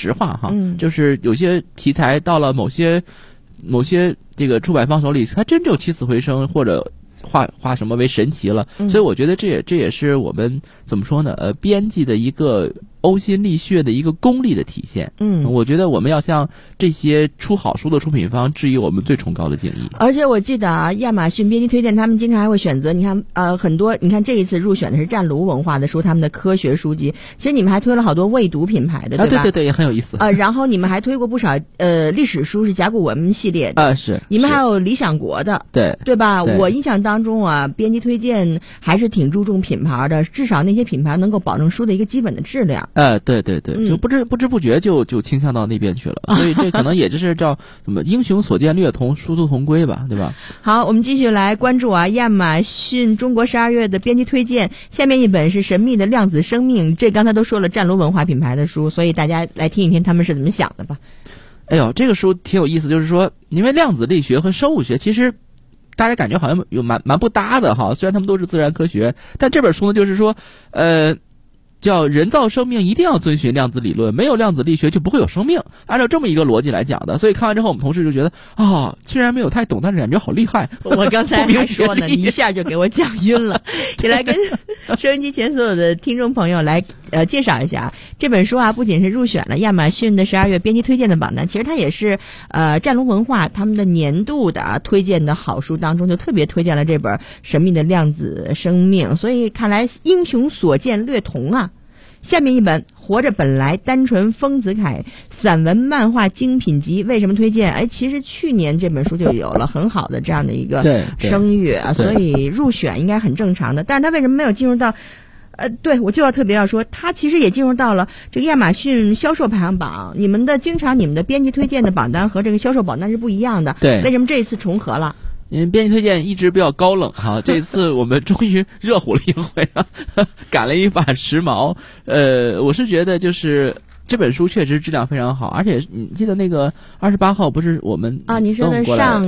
实话哈，就是有些题材到了某些这个出版方手里，它真就起死回生，或者化什么为神奇了。所以我觉得这也是我们怎么说呢？编辑的一个呕心沥血的一个功力的体现。我觉得我们要向这些出好书的出品方致以我们最崇高的敬意。 而且我记得啊，亚马逊编辑推荐他们经常还会选择，你看很多，你看这一次入选的是湛卢文化的书，他们的科学书籍。其实你们还推了好多未读品牌的，对吧？ 对，也很有意思。 然后你们还推过不少历史书，是甲骨文系列的。 是。 你们还有理想国的，对吧？我印象当中啊，编辑推荐还是挺注重品牌的，至少那些品牌能够保证书的一个基本的质量。 对，就不知不觉就倾向到那边去了，所以这可能也就是叫什么英雄所见略同，殊途同归吧，对吧？ 好，我们继续来关注啊，亚马逊中国12月的编辑推荐，下面一本是《神秘的量子生命》，这刚才都说了湛卢文化品牌的书，所以大家来听一听他们是怎么想的吧。 哎呦，这个书挺有意思，就是说，因为量子力学和生物学其实大家感觉好像有蛮不搭的哈，虽然他们都是自然科学，但这本书呢，就是说，叫人造生命一定要遵循量子理论，没有量子力学就不会有生命，按照这么一个逻辑来讲的。所以看完之后，我们同事就觉得虽然没有太懂，但是感觉好厉害。 我刚才还说呢，你一下就给我讲晕了。也来跟收音机前所有的听众朋友来介绍一下这本书啊，不仅是入选了亚马逊的12月编辑推荐的榜单，其实它也是湛卢文化他们的年度的推荐的好书当中就特别推荐了这本《神秘的量子生命》，所以看来英雄所见略同啊。下面一本《活着本来单纯》丰子恺散文漫画精品集，为什么推荐？其实去年这本书就有了很好的这样的一个声誉啊，所以入选应该很正常的。但是它为什么没有进入到？对，我就要特别要说，它其实也进入到了这个亚马逊销售排行榜。你们的编辑推荐的榜单和这个销售榜单是不一样的。 对， 为什么这一次重合了？ 因为编辑推荐一直比较高冷哈，这次我们终于热乎了一回啊，赶了一把时髦。我是觉得就是这本书确实质量非常好，而且你记得那个28号不是我们你说的上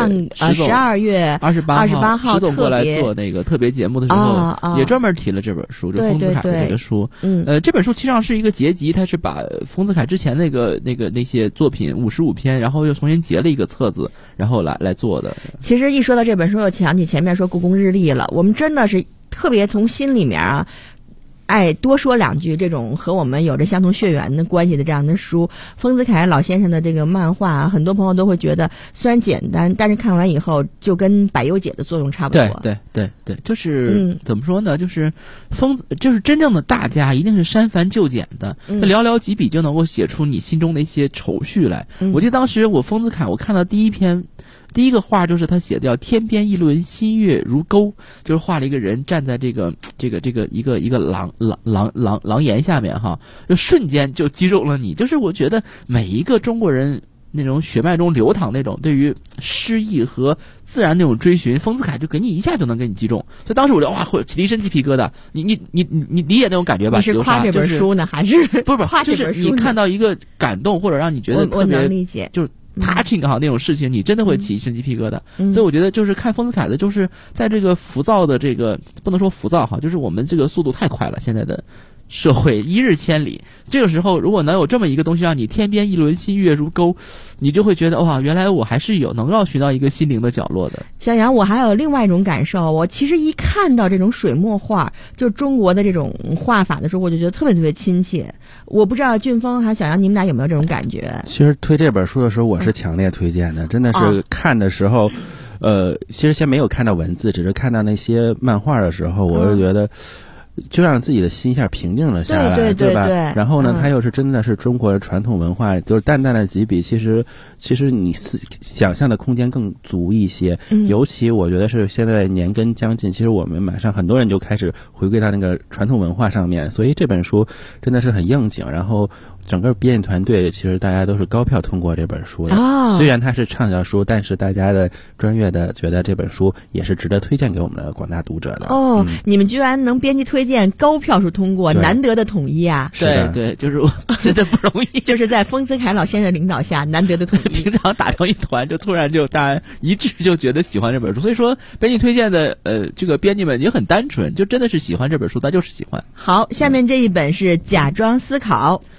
12月28号石总过来做那个特别节目的时候，也专门提了这本书，就丰子恺的这个书。这本书其实上是一个结集，它是把丰子恺之前那些作品55篇，然后又重新结了一个册子，然后来做的。 其实一说到这本书，又想起前面说故宫日历了，我们真的是特别从心里面啊。多说两句这种和我们有着相同血缘的关系的这样的书，丰子恺老先生的这个漫画，很多朋友都会觉得虽然简单，但是看完以后就跟百忧解的作用差不多。 对，就是怎么说呢？就是就是真正的大家一定是删繁就简的，他寥寥几笔就能够写出你心中的一些愁绪来。我记得当时丰子恺我看到第一个画就是他写的叫天边一轮新月如钩，就是画了一个人站在这个一个廊檐下面哈，就瞬间就击中了你。就是我觉得每一个中国人那种血脉中流淌那种对于诗意和自然那种追寻，丰子恺就给你一下就能给你击中。所以当时我就会起一身鸡皮疙瘩。你理解那种感觉吧？ 你是夸这本书呢，还是不是夸这本书？就是你看到一个感动或者让你觉得特别， 我能理解， 就是touching 哈那种事情，你真的会起一身鸡皮疙瘩。所以我觉得就是看丰子恺的，就是在这个浮躁的这个不能说浮躁哈，就是我们这个速度太快了，现在的社会一日千里，这个时候如果能有这么一个东西让你天边一轮新月如钩，你就会觉得哇，原来我还是能够寻到一个心灵的角落的。 小杨，我还有另外一种感受，我其实一看到这种水墨画，就是中国的这种画法的时候，我就觉得特别特别亲切。我不知道俊峰还有小杨，你们俩有没有这种感觉？ 其实推这本书的时候，我是强烈推荐的，真的是看的时候，其实先没有看到文字，只是看到那些漫画的时候，我就觉得。就让自己的心一下平静了下来，对吧？然后呢，它又是真的是中国的传统文化，就是淡淡的几笔，其实你想象的空间更足一些。尤其我觉得是现在年根将近，其实我们马上很多人就开始回归到那个传统文化上面，所以这本书真的是很应景。然后整个编辑团队其实大家都是高票通过这本书的。虽然它是畅销书，但是大家的专业的觉得这本书也是值得推荐给我们的广大读者的。 你们居然能编辑推荐高票数通过，难得的统一啊！ 对，就是真的不容易， 就是在丰子恺老先生领导下难得的统一。 平常打成一团，就突然就大家一致就觉得喜欢这本书，所以说编辑推荐的这个编辑们也很单纯，就真的是喜欢这本书，他就是喜欢。 好，下面这一本是假装思考。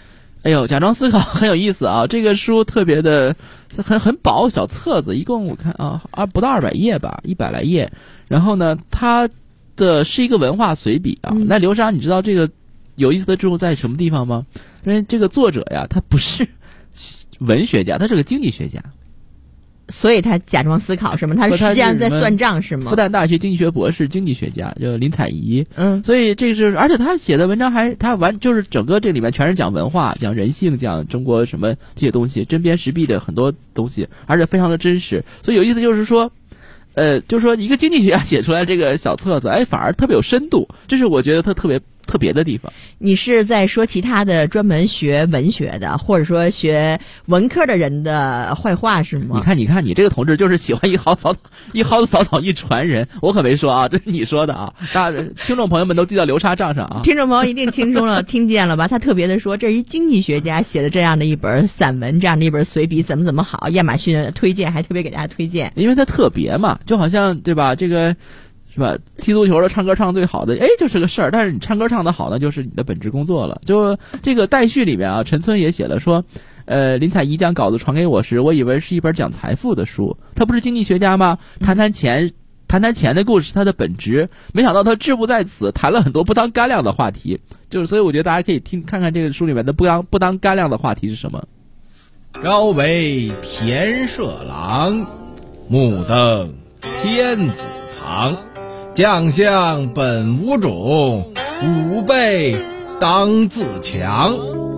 哎呦，假装思考很有意思啊！这个书特别的很薄，小册子，一共我看不到200页吧，100来页。然后呢，它的是一个文化随笔啊。那流沙，你知道这个有意思的之处在什么地方吗？因为这个作者呀，他不是文学家，他是个经济学家。 所以他假装思考是吗？他实际上在算账是吗？ 复旦大学经济学博士、经济学家，叫林采宜。所以这是，而且他写的文章就是整个这里面全是讲文化、讲人性、讲中国什么这些东西，针砭时弊的很多东西，而且非常的真实。所以有意思就是说，就是说一个经济学家写出来这个小册子，反而特别有深度，这是我觉得他特别的地方。 你是在说其他的专门学文学的，或者说学文科的人的坏话是吗？ 你看，你这个同志就是喜欢一蒿草草一传人，我可没说啊，这是你说的啊。听众朋友们都记到流沙账上啊。 听众朋友一定听见了吧？他特别的说，这是一经济学家写的这样的一本散文，这样的一本随笔，怎么好，亚马逊推荐，还特别给大家推荐， 因为它特别嘛，就好像对吧？这个。是吧？踢足球的唱歌唱最好的，就是个事儿。但是你唱歌唱得好呢，就是你的本职工作了。就这个待续里面啊，陈村也写了说，林采宜将稿子传给我时，我以为是一本讲财富的书。他不是经济学家吗？谈谈钱的故事是他的本职。没想到他志不在此，谈了很多不当干粮的话题。所以我觉得大家可以看看这个书里面的不当干粮的话题是什么。 朝为田舍郎，目登天子堂。将相本无种，吾辈当自强。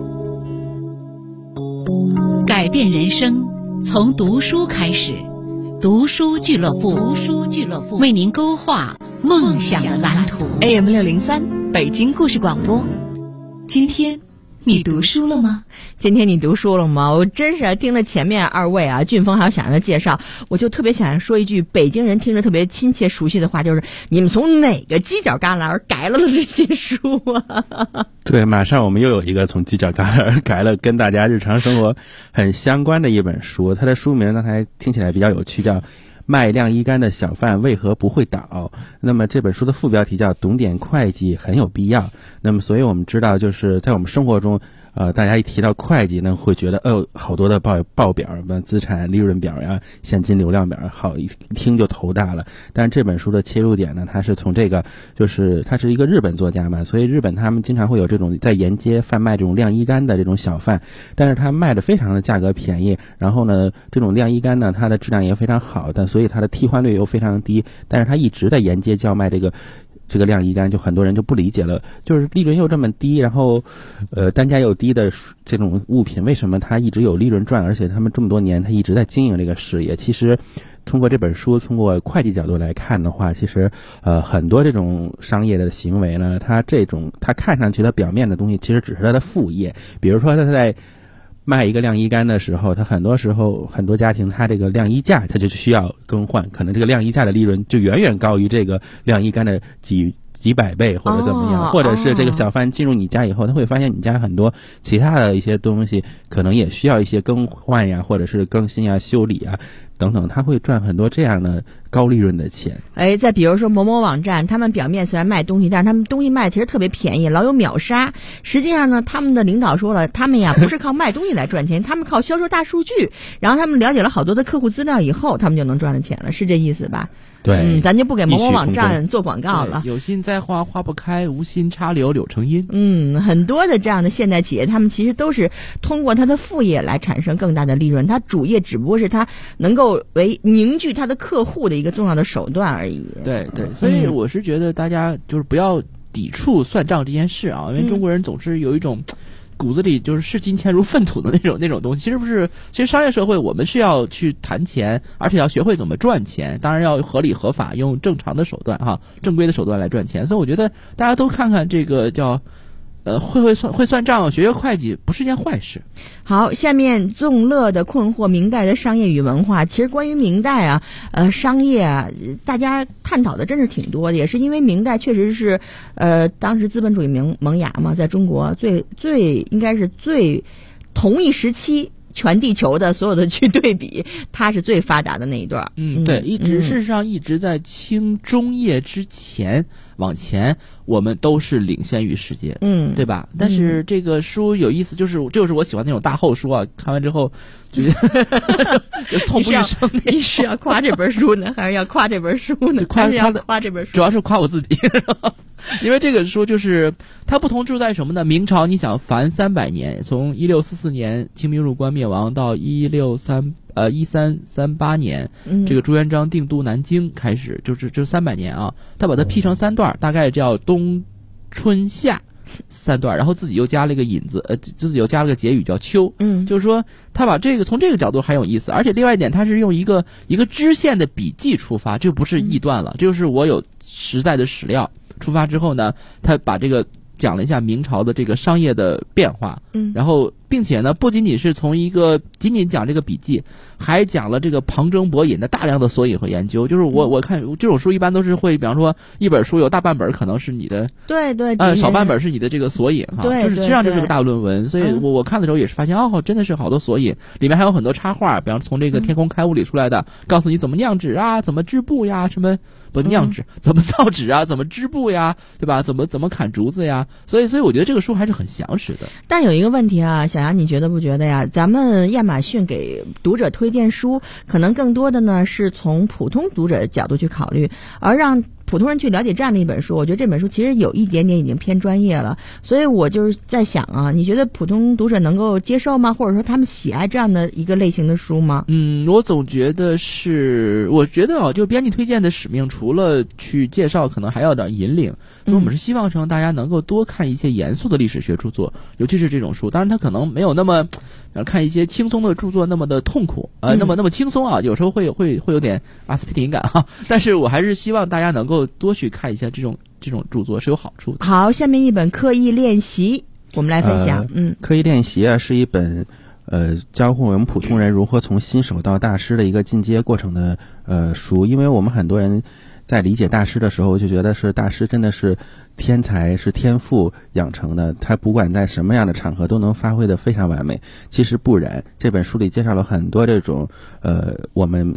改变人生从读书开始，读书俱乐部为您勾画梦想的蓝图。AM603北京故事广播，今天你读书了吗？ 我真是听了前面2位啊，俊峰还有小杨的介绍，我就特别想说一句北京人听着特别亲切熟悉的话，就是你们从哪个犄角旮旯改了这些书啊？ 对，马上我们又有一个从犄角旮旯改了跟大家日常生活很相关的一本书，它的书名呢还听起来比较有趣，叫卖晾衣杆的小贩为何不会倒？那么这本书的副标题叫懂点会计很有必要。那么所以我们知道，就是在我们生活中大家一提到会计呢，会觉得好多的报表，资产利润表呀、现金流量表，好一听就头大了。但是这本书的切入点呢，它是从这个，就是它是一个日本作家嘛，所以日本他们经常会有这种在沿街贩卖这种晾衣杆的这种小贩，但是他卖的非常的价格便宜，然后呢，这种晾衣杆呢，它的质量也非常好，但所以它的替换率又非常低，但是他一直在沿街叫卖这个晾衣杆，就很多人就不理解了，就是利润又这么低，然后单价又低的这种物品，为什么它一直有利润赚，而且他们这么多年他一直在经营这个事业？其实通过这本书，通过会计角度来看的话，其实很多这种商业的行为呢，它看上去它表面的东西，其实只是它的副业。比如说他在卖一个晾衣杆的时候，他很多时候很多家庭他这个晾衣架他就需要更换，可能这个晾衣架的利润就远远高于这个晾衣杆的几百倍或者怎么样，或者是这个小贩进入你家以后，他会发现你家很多其他的一些东西可能也需要一些更换呀，或者是更新啊、修理啊等等，他会赚很多这样的高利润的钱。 再比如说某某网站，他们表面虽然卖东西，但是他们东西卖其实特别便宜，老有秒杀。实际上呢，他们的领导说了，他们呀不是靠卖东西来赚钱，他们靠销售大数据，然后他们了解了好多的客户资料以后，他们就能赚了钱了，是这意思吧？ 对， 咱就不给某某网站做广告了。 有心栽花花不开，无心插柳柳成荫。 很多的这样的现代企业，他们其实都是通过它的副业来产生更大的利润，它主业只不过是它能够为凝聚它的客户的一个重要的手段而已。 对，所以我是觉得大家就是不要抵触算账这件事啊，因为中国人总是有一种骨子里就是视金钱如粪土的那种东西。其实不是，其实商业社会我们是要去谈钱，而且要学会怎么赚钱，当然要合理合法，用正常的手段正规的手段来赚钱。所以我觉得大家都看看这个叫会算账，学会计不是件坏事。 好，下面纵乐的困惑，明代的商业与文化。其实关于明代啊，商业啊，大家探讨的真是挺多的，也是因为明代确实是当时资本主义萌芽嘛，在中国最应该是最同一时期全地球的所有的去对比，它是最发达的那一段。 对，事实上一直在清中叶之前往前，我们都是领先于世界，对吧？但是这个书有意思，就是我喜欢那种大厚书啊，看完之后就痛不欲生。 你是要夸这本书呢，还是要夸这本书呢？ 夸这本书， 主要是夸我自己。因为这个书就是它不同之处在什么呢？明朝你想凡300年，从1644年清兵入关灭亡到1338年，这个朱元璋定都南京开始，就300年啊。他把它劈成3段，大概叫冬春夏3段，然后自己又加了一个引子，自己又加了个结语叫秋。就是说他把这个从这个角度很有意思，而且另外一点，他是用一个支线的笔记出发，这不是臆断了，这就是我有实在的史料。出发之后呢，他把这个讲了一下明朝的这个商业的变化，然后并且呢，不仅仅是仅仅讲这个笔记，还讲了这个旁征博引的大量的索引和研究。就是我看这种书一般都是会，比方说一本书有大半本可能是你的， 对， 少半本是你的这个索引哈，就是实际上就是个大论文。所以我看的时候也是发现，真的是好多索引，里面还有很多插画，比方从这个天空开物里出来的，告诉你怎么酿纸啊，怎么织布呀，什么不酿纸，怎么造纸啊，怎么织布呀，对吧？怎么砍竹子呀？所以我觉得这个书还是很详实的。 但有一个问题啊，小杨，你觉得不觉得呀？咱们亚马逊给读者推荐书，可能更多的呢是从普通读者的角度去考虑，而让普通人去了解这样的一本书，我觉得这本书其实有一点点已经偏专业了。所以我就是在想啊，你觉得普通读者能够接受吗？或者说他们喜爱这样的一个类型的书吗？ 我总觉得我觉得就编辑推荐的使命，除了去介绍，可能还要点引领。所以我们是希望让大家能够多看一些严肃的历史学著作，尤其是这种书。当然，它可能没有那么看一些轻松的著作那么的痛苦，那么轻松啊，有时候会有点阿司匹林感哈。但是我还是希望大家能够多去看一下这种著作是有好处的。 好，下面一本刻意练习，我们来分享。 刻意练习啊，是一本教会我们普通人如何从新手到大师的一个进阶过程的书。因为我们很多人在理解大师的时候，就觉得是大师真的是天才，是天赋养成的，他不管在什么样的场合都能发挥得非常完美。其实不然，这本书里介绍了很多这种我们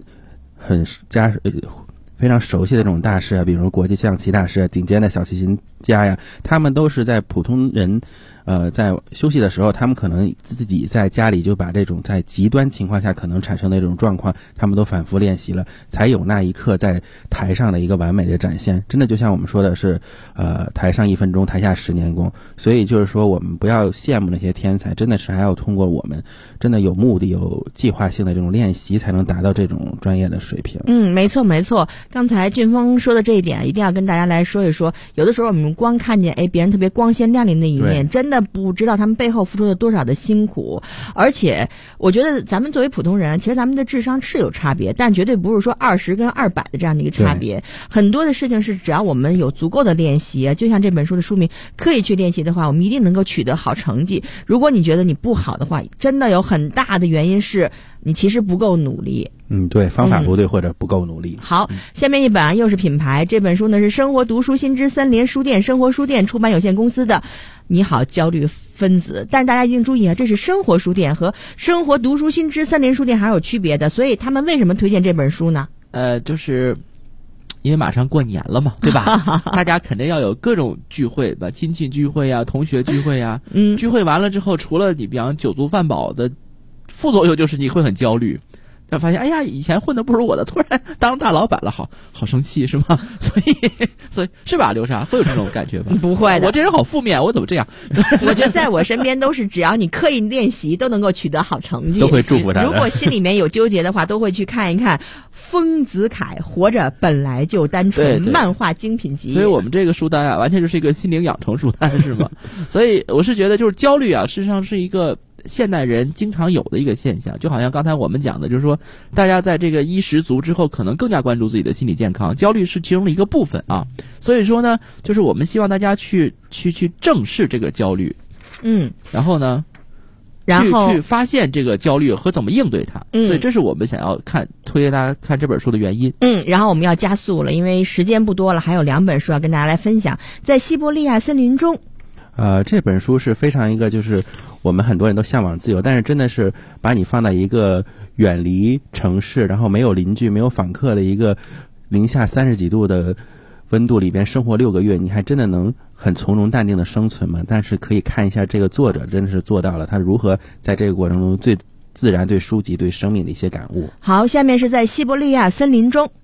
非常熟悉的这种大师啊，比如国际象棋大师啊，顶尖的小提琴家呀，他们都是在普通人在休息的时候，他们可能自己在家里就把这种在极端情况下可能产生的这种状况，他们都反复练习了，才有那一刻在台上的一个完美的展现。真的就像我们说的是台上1分钟，台下10年功。所以就是说，我们不要羡慕那些天才，真的是还要通过我们真的有目的、有计划性的这种练习，才能达到这种专业的水平。 没错。刚才俊峰说的这一点，一定要跟大家来说一说。有的时候我们光看见别人特别光鲜亮丽的一面，真的不知道他们背后付出了多少的辛苦。而且我觉得咱们作为普通人，其实咱们的智商是有差别，但绝对不是说20跟200的这样的一个差别。很多的事情是只要我们有足够的练习，就像这本书的书名，刻意去练习的话，我们一定能够取得好成绩。如果你觉得你不好的话，真的有很大的原因是你其实不够努力。 对，方法不对或者不够努力。 好，下面一本又是品牌，这本书呢是生活读书新知森林书店生活书店出版有限公司的你好焦虑分子。但是大家一定注意啊，这是生活书店和生活读书新知森林书店还有区别的。所以他们为什么推荐这本书呢？ 就是因为马上过年了嘛，对吧？大家肯定要有各种聚会吧，亲戚聚会呀，同学聚会呀。聚会完了之后，除了你比方酒足饭饱的副作用，就是你会很焦虑。发现以前混的不如我的，突然当大老板了，好生气是吗？所以是吧，刘莎会有这种感觉吧？ 不会的， 我这人好负面，我怎么这样？ 我觉得在我身边都是，只要你刻意练习，都能够取得好成绩， 都会祝福他的。 如果心里面有纠结的话，都会去看一看丰子恺《活着本来就单纯》漫画精品集。 所以我们这个书单完全就是一个心灵养成书单，是吗？所以我是觉得，就是焦虑事实上是一个现代人经常有的一个现象，就好像刚才我们讲的，就是说大家在这个衣食足之后，可能更加关注自己的心理健康，焦虑是其中的一个部分啊。所以说呢，就是我们希望大家去正视这个焦虑，然后呢，去发现这个焦虑和怎么应对它。所以这是我们想要推荐大家看这本书的原因。 然后我们要加速了，因为时间不多了，还有2本书要跟大家来分享。在西伯利亚森林中。 这本书是非常一个就是我们很多人都向往自由，但是真的是把你放在一个远离城市，然后没有邻居、没有访客的一个零下30几度的温度里边生活6个月，你还真的能很从容淡定的生存吗？但是可以看一下这个作者真的是做到了，他如何在这个过程中最自然对书籍、对生命的一些感悟。 好，下面是在西伯利亚森林中，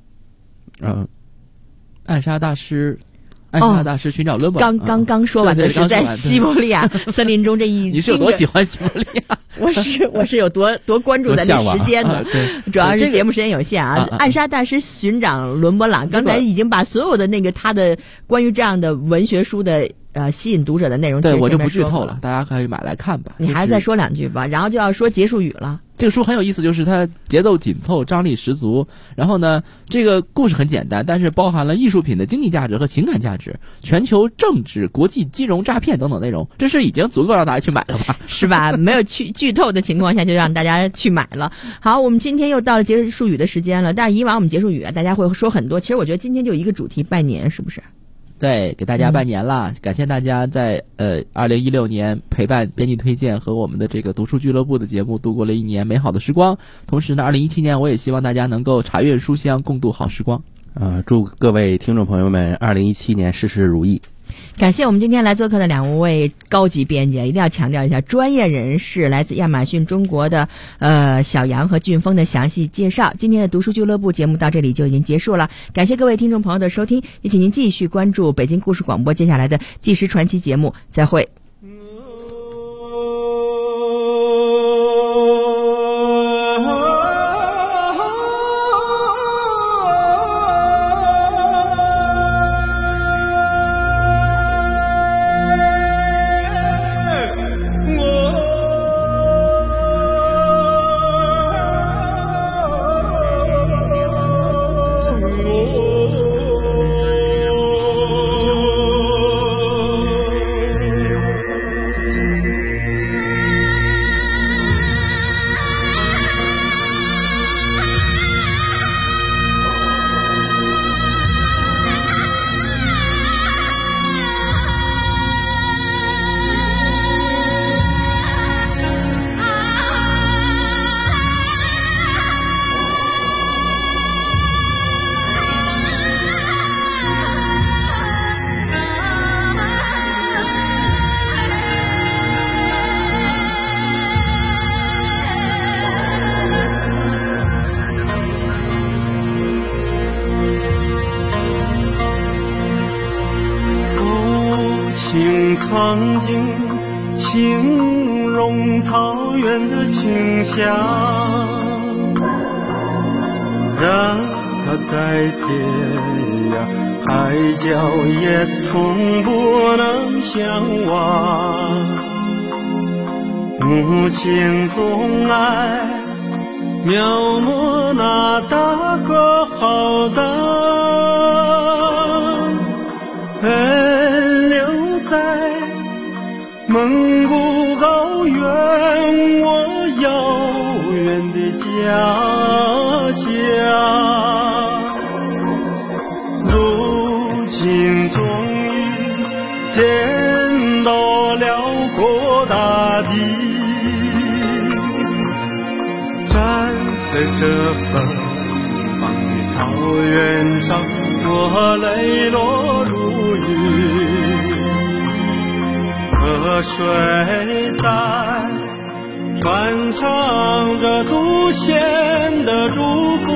暗杀大师寻找伦勃。 刚说完的是在西伯利亚森林中这一。 你是有多喜欢西伯利亚？ 我是有多关注的那时间的，主要是节目时间有限啊。暗杀大师寻找伦勃朗，刚才已经把所有的那个他的关于这样的文学书的吸引读者的内容， 对我就不剧透了，大家可以买来看吧。 你还再说2句吧，然后就要说结束语了。 这个书很有意思，就是它节奏紧凑，张力十足。然后呢，这个故事很简单，但是包含了艺术品的经济价值和情感价值、全球政治、国际金融诈骗等等内容。这是已经足够让大家去买了吧？ 是吧？没有剧透的情况下，就让大家去买了。好，我们今天又到了结束语的时间了。但是以往我们结束语大家会说很多，其实我觉得今天就一个主题，拜年，是不是？ 对，给大家拜年啦！感谢大家在2016年陪伴编辑推荐和我们的这个读书俱乐部的节目度过了一年美好的时光。同时呢，2017年我也希望大家能够茶阅书香，共度好时光。 祝各位听众朋友们2017年事事如意。 感谢我们今天来做客的2位高级编辑，一定要强调一下，专业人士来自亚马逊中国的小杨和俊峰的详细介绍。今天的读书俱乐部节目到这里就已经结束了，感谢各位听众朋友的收听，也请您继续关注北京故事广播接下来的纪实传奇节目，再会。 曾经形容草原的清香，让它在天涯海角也从不能相忘。母亲总爱描摹那大河浩荡，奔流在蒙古高原，我遥远的家乡。如今终于见到辽阔大地，站在这芬芳的草原上，我泪落如雨。河水在传唱着祖先的祝福，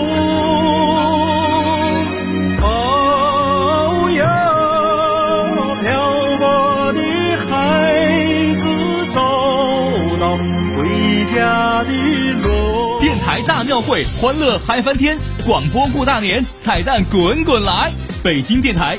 哦哟，漂泊的孩子找到回家的路。 电台大庙会，欢乐嗨翻天，广播过大年，彩蛋滚滚来！北京电台